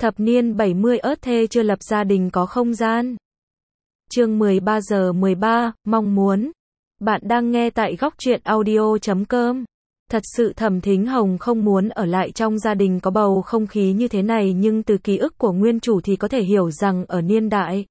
Thập niên 70 ớt thê chưa lập gia đình có không gian. Chương 13 giờ 13, mong muốn. Bạn đang nghe tại góc truyện audio.com. Thật sự Thẩm Thính Hồng không muốn ở lại trong gia đình có bầu không khí như thế này, nhưng từ ký ức của nguyên chủ thì có thể hiểu rằng ở niên đại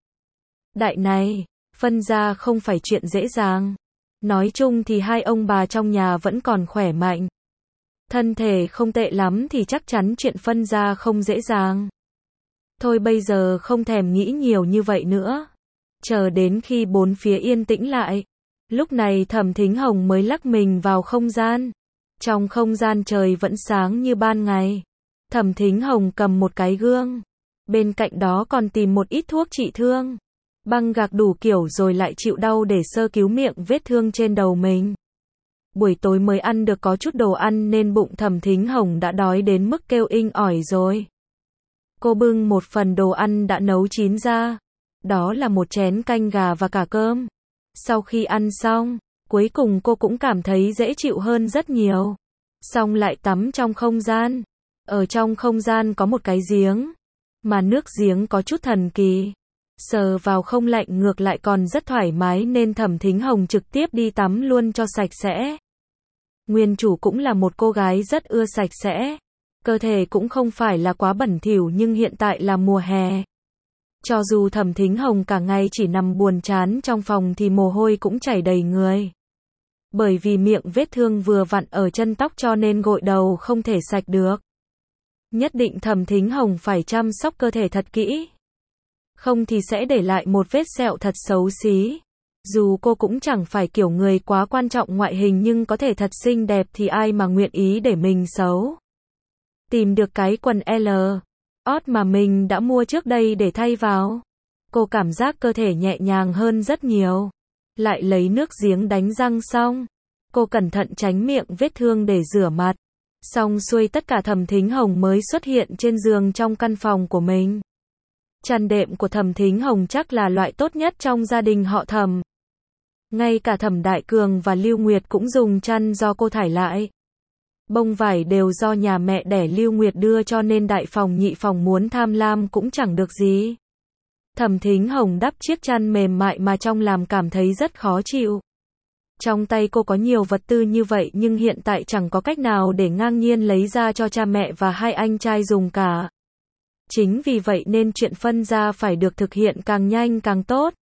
này, phân gia không phải chuyện dễ dàng. Nói chung thì hai ông bà trong nhà vẫn còn khỏe mạnh. Thân thể không tệ lắm thì chắc chắn chuyện phân gia không dễ dàng. Thôi bây giờ không thèm nghĩ nhiều như vậy nữa. Chờ đến khi bốn phía yên tĩnh lại. Lúc này Thẩm Thính Hồng mới lắc mình vào không gian. Trong không gian trời vẫn sáng như ban ngày. Thẩm Thính Hồng cầm một cái gương. Bên cạnh đó còn tìm một ít thuốc trị thương. Băng gạc đủ kiểu rồi lại chịu đau để sơ cứu miệng vết thương trên đầu mình. Buổi tối mới ăn được có chút đồ ăn nên bụng Thẩm Thính Hồng đã đói đến mức kêu inh ỏi rồi. Cô bưng một phần đồ ăn đã nấu chín ra. Đó là một chén canh gà và cả cơm. Sau khi ăn xong, cuối cùng cô cũng cảm thấy dễ chịu hơn rất nhiều. Xong lại tắm trong không gian. Ở trong không gian có một cái giếng. Mà nước giếng có chút thần kỳ. Sờ vào không lạnh, ngược lại còn rất thoải mái nên Thẩm Thính Hồng trực tiếp đi tắm luôn cho sạch sẽ. Nguyên chủ cũng là một cô gái rất ưa sạch sẽ. Cơ thể cũng không phải là quá bẩn thỉu, nhưng hiện tại là mùa hè. Cho dù Thẩm Thính Hồng cả ngày chỉ nằm buồn chán trong phòng thì mồ hôi cũng chảy đầy người. Bởi vì miệng vết thương vừa vặn ở chân tóc cho nên gội đầu không thể sạch được. Nhất định Thẩm Thính Hồng phải chăm sóc cơ thể thật kỹ. Không thì sẽ để lại một vết sẹo thật xấu xí. Dù cô cũng chẳng phải kiểu người quá quan trọng ngoại hình, nhưng có thể thật xinh đẹp thì ai mà nguyện ý để mình xấu. Tìm được cái quần L. Ót mà mình đã mua trước đây để thay vào. Cô cảm giác cơ thể nhẹ nhàng hơn rất nhiều. Lại lấy nước giếng đánh răng xong. Cô cẩn thận tránh miệng vết thương để rửa mặt. Xong xuôi tất cả Thẩm Thính Hồng mới xuất hiện trên giường trong căn phòng của mình. Chăn đệm của Thẩm Thính Hồng chắc là loại tốt nhất trong gia đình họ Thẩm. Ngay cả Thẩm Đại Cường và Lưu Nguyệt cũng dùng chăn do cô thải lại. Bông vải đều do nhà mẹ đẻ Lưu Nguyệt đưa cho nên đại phòng nhị phòng muốn tham lam cũng chẳng được gì. Thẩm Thính Hồng đắp chiếc chăn mềm mại mà trong làm cảm thấy rất khó chịu. Trong tay cô có nhiều vật tư như vậy nhưng hiện tại chẳng có cách nào để ngang nhiên lấy ra cho cha mẹ và hai anh trai dùng cả. Chính vì vậy nên chuyện phân gia phải được thực hiện càng nhanh càng tốt.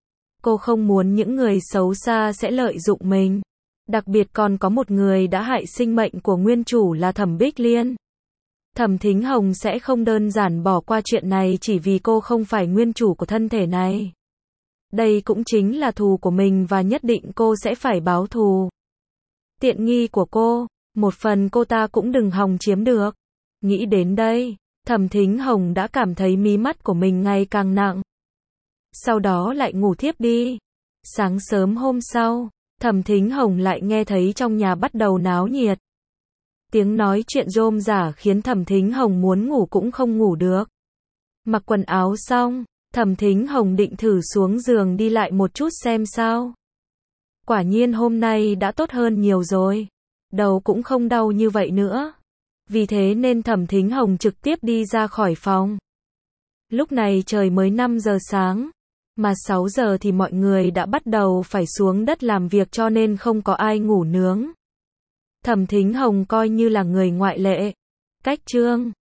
Cô không muốn những người xấu xa sẽ lợi dụng mình. Đặc biệt còn có một người đã hại sinh mệnh của nguyên chủ là Thẩm Bích Liên. Thẩm Thính Hồng sẽ không đơn giản bỏ qua chuyện này chỉ vì cô không phải nguyên chủ của thân thể này. Đây cũng chính là thù của mình và nhất định cô sẽ phải báo thù. Tiện nghi của cô, một phần cô ta cũng đừng hòng chiếm được. Nghĩ đến đây, Thẩm Thính Hồng đã cảm thấy mí mắt của mình ngày càng nặng. Sau đó lại ngủ thiếp đi. Sáng sớm hôm sau, Thẩm Thính Hồng lại nghe thấy trong nhà bắt đầu náo nhiệt. Tiếng nói chuyện rôm rả khiến Thẩm Thính Hồng muốn ngủ cũng không ngủ được. Mặc quần áo xong, Thẩm Thính Hồng định thử xuống giường đi lại một chút xem sao. Quả nhiên hôm nay đã tốt hơn nhiều rồi. Đầu cũng không đau như vậy nữa. Vì thế nên Thẩm Thính Hồng trực tiếp đi ra khỏi phòng. Lúc này trời mới 5 giờ sáng. Mà 6 giờ thì mọi người đã bắt đầu phải xuống đất làm việc cho nên không có ai ngủ nướng. Thẩm Thính Hồng coi như là người ngoại lệ. Cách chương